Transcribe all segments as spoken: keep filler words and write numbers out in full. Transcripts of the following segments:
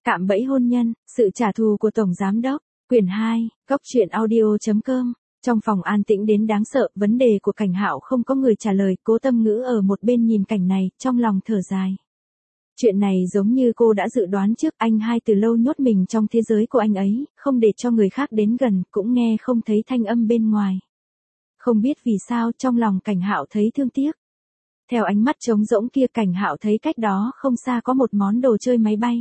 Cạm bẫy hôn nhân, sự trả thù của Tổng Giám Đốc. Quyển hai, góc truyện audio chấm com. Trong phòng an tĩnh đến đáng sợ, vấn đề của Cảnh Hạo không có người trả lời, Cố Tâm Ngữ ở một bên nhìn cảnh này, trong lòng thở dài. Chuyện này giống như cô đã dự đoán trước, anh hai từ lâu nhốt mình trong thế giới của anh ấy, không để cho người khác đến gần, cũng nghe không thấy thanh âm bên ngoài. Không biết vì sao trong lòng Cảnh Hạo thấy thương tiếc. Theo ánh mắt trống rỗng kia, Cảnh Hạo thấy cách đó không xa có một món đồ chơi máy bay.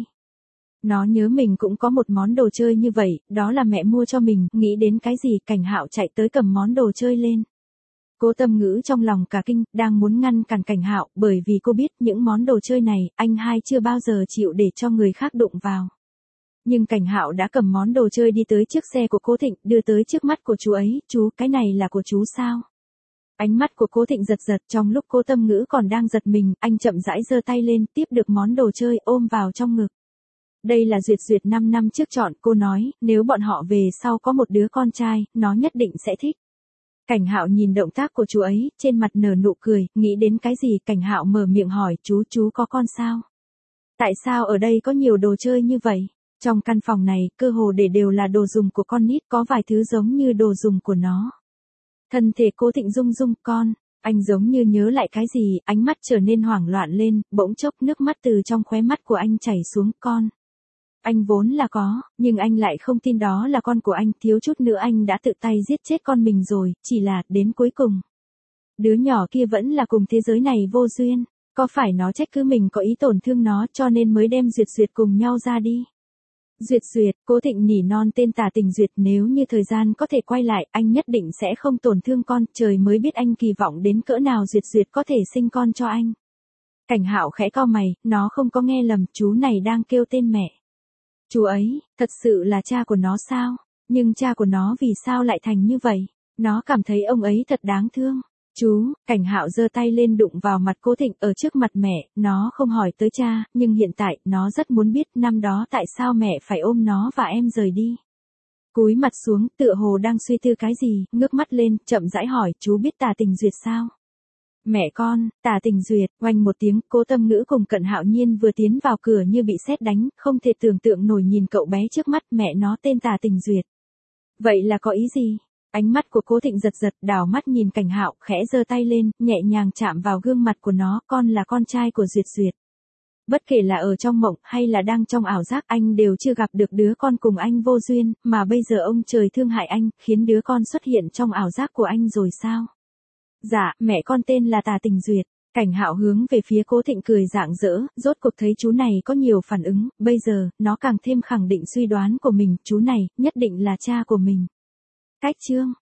Nó nhớ mình cũng có một món đồ chơi như vậy, đó là mẹ mua cho mình, nghĩ đến cái gì, Cảnh Hạo chạy tới cầm món đồ chơi lên. Cố Tâm Ngữ trong lòng cả kinh, đang muốn ngăn cản Cảnh Hạo, bởi vì cô biết những món đồ chơi này, anh hai chưa bao giờ chịu để cho người khác đụng vào. Nhưng Cảnh Hạo đã cầm món đồ chơi đi tới chiếc xe của Cố Thịnh, đưa tới trước mắt của chú ấy, chú, cái này là của chú sao? Ánh mắt của Cố Thịnh giật giật, trong lúc Cố Tâm Ngữ còn đang giật mình, anh chậm rãi giơ tay lên, tiếp được món đồ chơi, ôm vào trong ngực. Đây là Duyệt Duyệt năm năm trước chọn, cô nói, nếu bọn họ về sau có một đứa con trai, nó nhất định sẽ thích. Cảnh Hạo nhìn động tác của chú ấy, trên mặt nở nụ cười, nghĩ đến cái gì, Cảnh Hạo mở miệng hỏi, chú, chú có con sao? Tại sao ở đây có nhiều đồ chơi như vậy? Trong căn phòng này, cơ hồ để đều là đồ dùng của con nít, có vài thứ giống như đồ dùng của nó. Thân thể Cố Thịnh rung rung, con, anh giống như nhớ lại cái gì, ánh mắt trở nên hoảng loạn lên, bỗng chốc nước mắt từ trong khóe mắt của anh chảy xuống, con. Anh vốn là có, nhưng anh lại không tin đó là con của anh, thiếu chút nữa anh đã tự tay giết chết con mình rồi, chỉ là, đến cuối cùng. Đứa nhỏ kia vẫn là cùng thế giới này vô duyên, có phải nó trách cứ mình có ý tổn thương nó cho nên mới đem Duyệt Duyệt cùng nhau ra đi. Duyệt Duyệt, Cố Thịnh nỉ non tên Tả Tình Duyệt, nếu như thời gian có thể quay lại, anh nhất định sẽ không tổn thương con, trời mới biết anh kỳ vọng đến cỡ nào Duyệt Duyệt có thể sinh con cho anh. Cảnh Hạo khẽ cau mày, nó không có nghe lầm, chú này đang kêu tên mẹ. Chú ấy, thật sự là cha của nó sao? Nhưng cha của nó vì sao lại thành như vậy? Nó cảm thấy ông ấy thật đáng thương. Chú, Cảnh Hạo giơ tay lên đụng vào mặt Cố Thịnh ở trước mặt mẹ, nó không hỏi tới cha, nhưng hiện tại, nó rất muốn biết năm đó tại sao mẹ phải ôm nó và em rời đi. Cúi mặt xuống, tựa hồ đang suy tư cái gì, ngước mắt lên, chậm rãi hỏi, chú biết Tả Tình Duyệt sao? Mẹ con, Tả Tình Duyệt, oanh một tiếng, Cố Tâm Ngữ cùng Cận Hạo Nhiên vừa tiến vào cửa như bị sét đánh, không thể tưởng tượng nổi nhìn cậu bé trước mắt, mẹ nó tên Tả Tình Duyệt. Vậy là có ý gì? Ánh mắt của Cố Thịnh giật giật, đảo mắt nhìn Cảnh Hạo, khẽ giơ tay lên, nhẹ nhàng chạm vào gương mặt của nó, con là con trai của Duyệt Duyệt. Bất kể là ở trong mộng hay là đang trong ảo giác, anh đều chưa gặp được đứa con cùng anh vô duyên, mà bây giờ ông trời thương hại anh, khiến đứa con xuất hiện trong ảo giác của anh rồi sao? Dạ, mẹ con tên là Tả Tình Duyệt. Cảnh Hạo hướng về phía Cố Thịnh cười rạng rỡ, rốt cuộc thấy chú này có nhiều phản ứng, bây giờ, nó càng thêm khẳng định suy đoán của mình, chú này, nhất định là cha của mình. Cách chương